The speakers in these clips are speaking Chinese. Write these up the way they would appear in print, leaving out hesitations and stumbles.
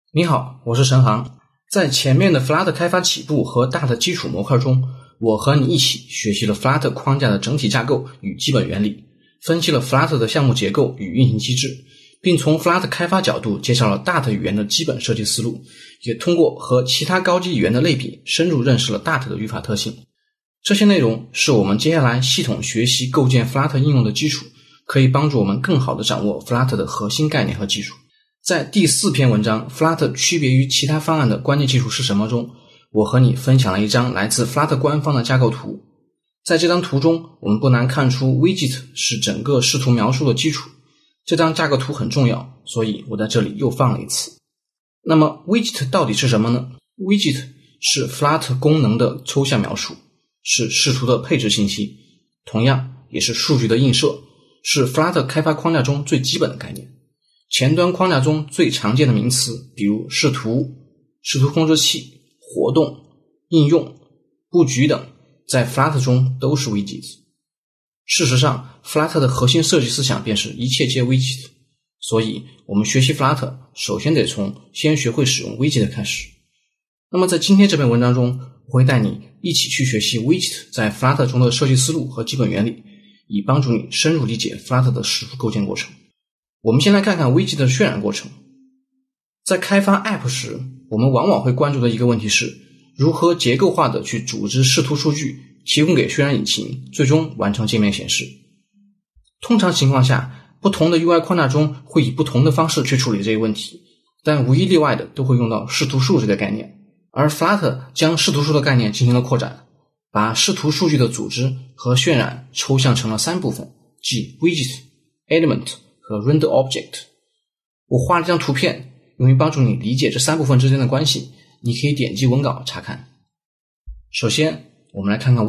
你好，我是陈航。在前面的 Flutter 开发起步和大的基础模块中，我和你一起学习了 Flutter 框架的整体架构与基本原理，分析了 Flutter 的项目结构与运行机制，并从 Flutter 开发角度介绍了Dart 语言的基本设计思路，也通过和其他高级语言的类比，深入认识了 Dart 的语法特性。这些内容是我们接下来系统学习构建 Flutter 应用的基础，可以帮助我们更好地掌握 Flutter 的核心概念和技术。在第4篇文章 Flutter 区别于其他方案的关键技术是什么中，我和你分享了一张来自 Flutter 官方的架构图。在这张图中，我们不难看出 Widget 是整个视图描述的基础。这张架构图很重要，所以我在这里又放了一次。那么 Widget 到底是什么呢？ Widget 是 Flutter 功能的抽象描述，是视图的配置信息，同样也是数据的映射，是 Flutter 开发框架中最基本的概念。前端框架中最常见的名词，比如视图、视图控制器、活动、应用、布局等，在 Flutter 中都是 Widget。事实上 Flutter 的核心设计思想便是一切皆 Widget， 所以我们学习 Flutter 首先得从先学会使用 Widget 开始。那么在今天这篇文章中，我会带你一起去学习 Widget 在 Flutter 中的设计思路和基本原理，以帮助你深入理解 Flutter 的视图构建过程。我们先来看看 Widget 的渲染过程。在开发 App 时，我们往往会关注的一个问题是，如何结构化的去组织视图数据，提供给渲染引擎，最终完成界面显示。通常情况下，不同的 UI 框架中会以不同的方式去处理这个问题，但无一例外的都会用到视图数这个概念。而 Flutter 将视图数的概念进行了扩展，把视图数据的组织和渲染抽象成了3部分，即 Widget、Element 和 Render Object。 我画了一张图片，用于帮助你理解这3部分之间的关系，你可以点击文稿查看。首先我们来看看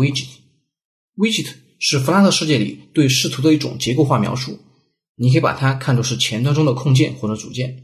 Widget。 是 Flutter 世界里对视图的一种结构化描述，你可以把它看作是前端中的控件或者组件。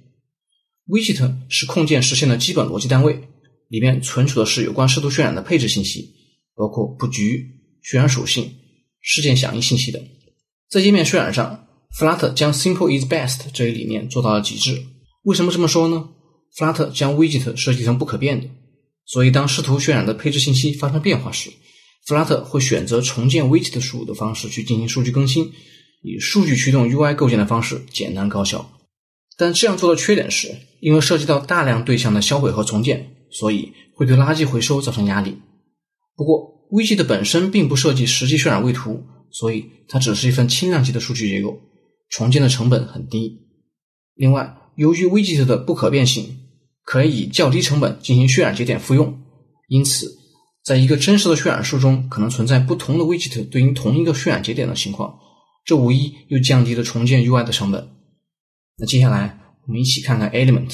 Widget 是控件实现的基本逻辑单位，里面存储的是有关视图渲染的配置信息，包括布局、渲染属性、事件响应信息等。在页面渲染上， Flutter 将 Simple is best 这一理念做到了极致。为什么这么说呢？ Flutter 将 Widget 设计成不可变的，所以当视图渲染的配置信息发生变化时， Flutter 会选择重建 Widget 数的方式去进行数据更新，以数据驱动 UI 构建的方式简单高效。但这样做的缺点是，因为涉及到大量对象的销毁和重建，所以会对垃圾回收造成压力。不过 Widget 本身并不涉及实际渲染位图，所以它只是一份轻量级的数据结构，重建的成本很低。另外，由于 Widget 的不可变性，可以以较低成本进行渲染节点复用，因此在一个真实的渲染数中可能存在不同的 Widget 对应同一个渲染节点的情况，这无疑又降低了重建 UI 的成本。那接下来我们一起看看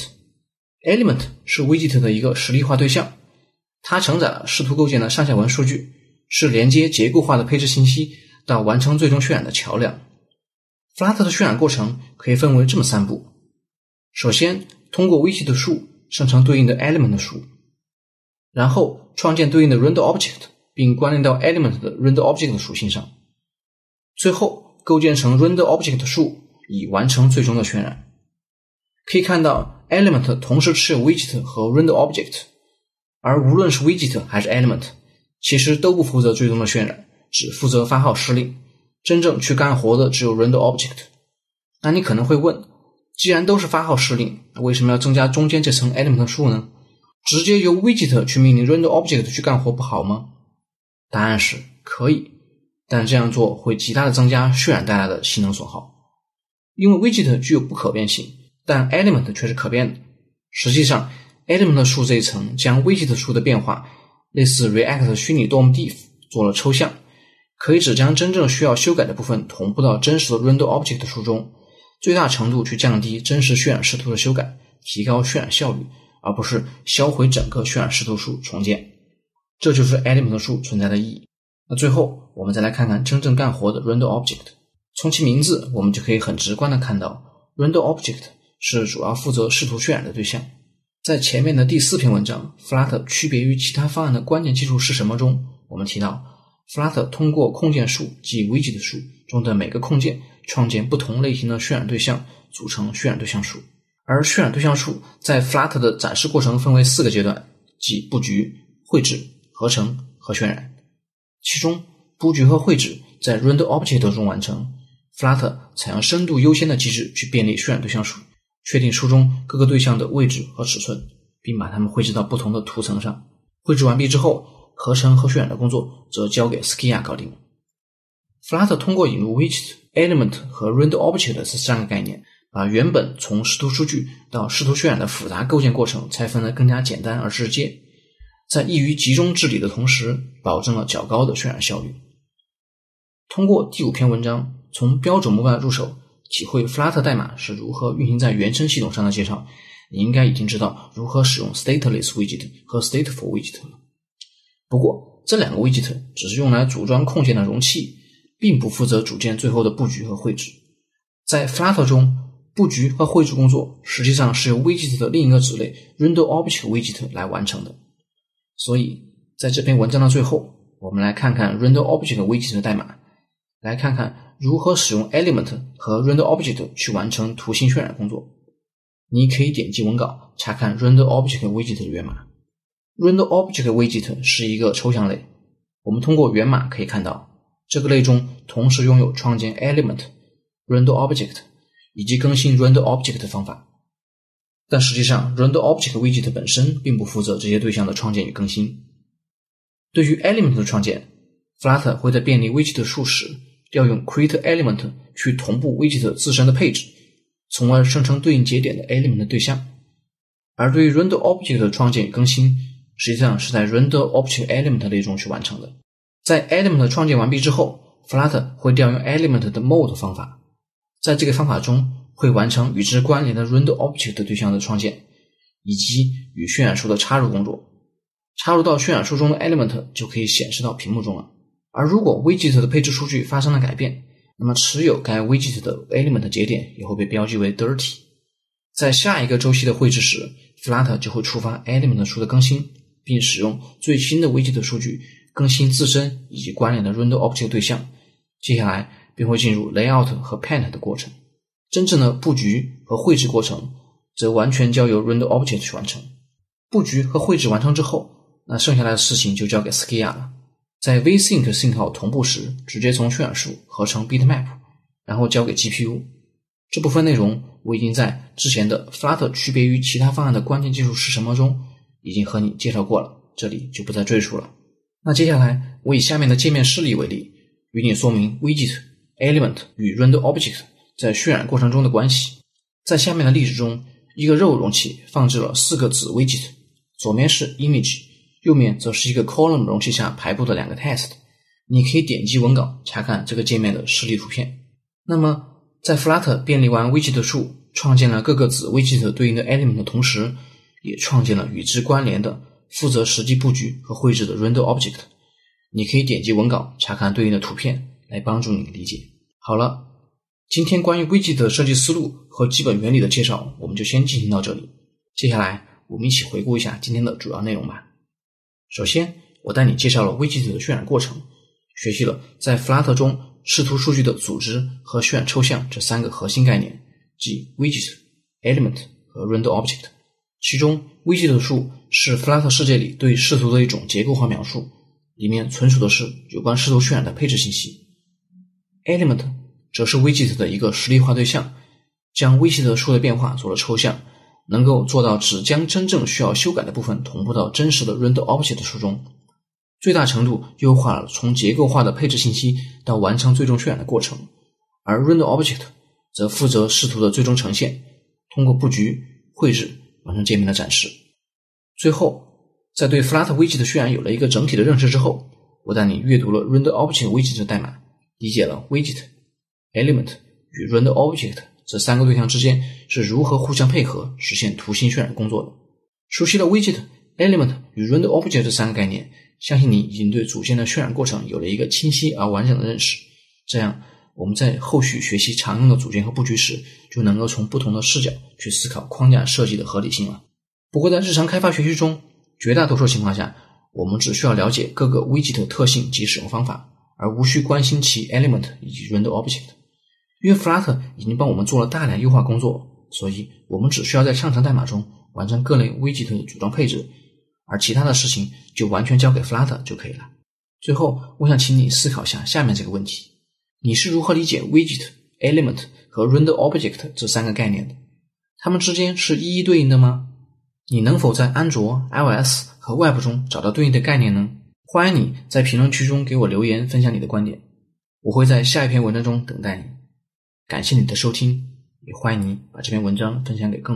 Element。 是 Widget 的一个实例化对象，它承载了视图构建的上下文数据，是连接结构化的配置信息到完成最终渲染的桥梁。 Flutter 的渲染过程可以分为这么3步。首先，通过 Widget 数生成对应的 Element 数，然后创建对应的 Render Object， 并关联到 Element 的 Render Object 属性上，最后构建成 Render Object 数，以完成最终的渲染。可以看到 Element 同时持有 Widget 和 Render Object， 而无论是 Widget 还是 Element， 其实都不负责最终的渲染，只负责发号施令，真正去干活的只有 Render Object。 那你可能会问，既然都是发号施令，为什么要增加中间这层 Element 数呢？直接由 Widget 去命令 Render Object 去干活不好吗？答案是可以，但这样做会极大的增加渲染带来的性能损耗。因为 Widget 具有不可变性，但 Element 却是可变的。实际上 Element 数这一层将 Widget 数的变化类似 React 虚拟 DOM-diff 做了抽象，可以只将真正需要修改的部分同步到真实的 Render Object 数中，最大程度去降低真实渲染视图的修改，提高渲染效率，而不是销毁整个渲染视图数重建。这就是 Element 数存在的意义。那最后我们再来看看真正干活的 Render Object。 从其名字我们就可以很直观的看到 Render Object 是主要负责视图渲染的对象。在前面的第4篇文章 Flutter 区别于其他方案的关键技术是什么中，我们提到 Flutter 通过控件数即 Widget 数中的每个控件创建不同类型的渲染对象，组成渲染对象数。 而渲染对象树在 Flutter 的展示过程分为4个阶段，即布局、绘制、合成和渲染。其中布局和绘制在 Render Object 中完成， Flutter 采用深度优先的机制去便利渲染对象树，确定树中各个对象的位置和尺寸，并把它们绘制到不同的图层上。绘制完毕之后，合成和渲染的工作则交给 Skia 搞定。 Flutter 通过引入 Widget、Element 和 Render Object 这3个概念，把原本从视图数据到视图渲染的复杂构建过程拆分得更加简单而直接，在易于集中治理的同时，保证了较高的渲染效率。通过第5篇文章从标准模板入手，体会 Flutter 代码是如何运行在原生系统上的介绍，你应该已经知道如何使用 Stateless Widget 和 Stateful Widget 了。不过这2个 Widget 只是用来组装空间的容器，并不负责组件最后的布局和绘制。在 Flutter 中，布局和绘制工作实际上是由 Widget 的另一个子类 Render Object Widget 来完成的。所以在这篇文章的最后，我们来看看 Render Object Widget 的代码，来看看如何使用 Element 和 Render Object 去完成图形渲染工作。你可以点击文稿查看 Render Object Widget 的源码。Render Object Widget 是一个抽象类，我们通过源码可以看到，这个类中同时拥有创建 Element、Render Object 以及更新 Render Object 的方法。但实际上 Render Object Widget 本身并不负责这些对象的创建与更新。对于 Element 的创建， Flutter 会在便利 Widget 树时调用 Create Element 去同步 Widget 自身的配置，从而生成对应节点的 Element 的对象。而对于 Render Object 的创建与更新，实际上是在 Render Object Element 类中去完成的。在 Element 创建完毕之后， Flutter 会调用 Element 的 Mode 方法，在这个方法中会完成与之关联的 Render Object 对象的创建，以及与渲染树的插入工作。插入到渲染树中的 Element 就可以显示到屏幕中了。而如果 Widget 的配置数据发生了改变，那么持有该 Widget 的 Element 节点也会被标记为 Dirty。 在下一个周期的绘制时， Flutter 就会触发 Element 树的更新，并使用最新的 Widget 数据更新自身以及关联的 Render Object 对象，接下来便会进入 Layout 和 Paint 的过程。真正的布局和绘制过程则完全交由 Render Object 去完成。布局和绘制完成之后，那剩下来的事情就交给 Skia 了。在 VSync 信号同步时，直接从渲染树合成 Bitmap， 然后交给 GPU。 这部分内容我已经在之前的 Flutter 区别于其他方案的关键技术是什么中已经和你介绍过了，这里就不再赘述了。那接下来我以下面的界面示例为例，与你说明 Widget、Element 与 Render Object 在渲染过程中的关系。在下面的例子中，一个 row 容器放置了4个子 Widget， 左面是 Image， 右面则是一个 column 容器下排布的2个 test。 你可以点击文稿查看这个界面的示例图片。那么在 Flutter 便利完 Widget 树，创建了各个子 Widget 对应的 Element 的同时，也创建了与之关联的负责实际布局和绘制的 Render Object。 你可以点击文稿查看对应的图片来帮助你理解。好了，今天关于 Widget 的设计思路和基本原理的介绍我们就先进行到这里。接下来我们一起回顾一下今天的主要内容吧。首先我带你介绍了 Widget 的渲染过程，学习了在 Flutter 中视图数据的组织和渲染抽象这3个核心概念，即 Widget、Element 和 Render Object。 其中 Widget 树是 Flutter 世界里对视图的一种结构化描述，里面存储的是有关视图渲染的配置信息。 Element 则是 Widget 的一个实例化对象，将 Widget 树的变化做了抽象，能够做到只将真正需要修改的部分同步到真实的 Render Object 树中，最大程度优化了从结构化的配置信息到完成最终渲染的过程。而 Render Object 则负责视图的最终呈现，通过布局、绘制完成界面的展示。最后，在对 Flutter Widget 的渲染有了一个整体的认识之后，我带你阅读了 Render Object Widget 的代码，理解了 Widget、Element 与 Render Object 这3个对象之间是如何互相配合实现图形渲染工作的。熟悉了 Widget、Element 与 Render Object 这3个概念，相信你已经对组件的渲染过程有了一个清晰而完整的认识，这样我们在后续学习常用的组件和布局时，就能够从不同的视角去思考框架设计的合理性了。不过在日常开发学习中，绝大多数情况下，我们只需要了解各个 Widget 的特性及使用方法，而无需关心其 Element 以及 Render Object。因为 Flutter 已经帮我们做了大量优化工作， 所以我们只需要在上层代码中完成各类 widget 的组装配置，而其他的事情就完全交给 Flutter 就可以了。最后，我想请你思考下下面这个问题：你是如何理解 widget、element 和 render object 这三个概念的？它们之间是一一对应的吗？你能否在安卓、iOS 和 Web 中找到对应的概念呢？欢迎你在评论区中给我留言分享你的观点，我会在下一篇文章中等待你。感谢你的收听，也欢迎你把这篇文章分享给更多人。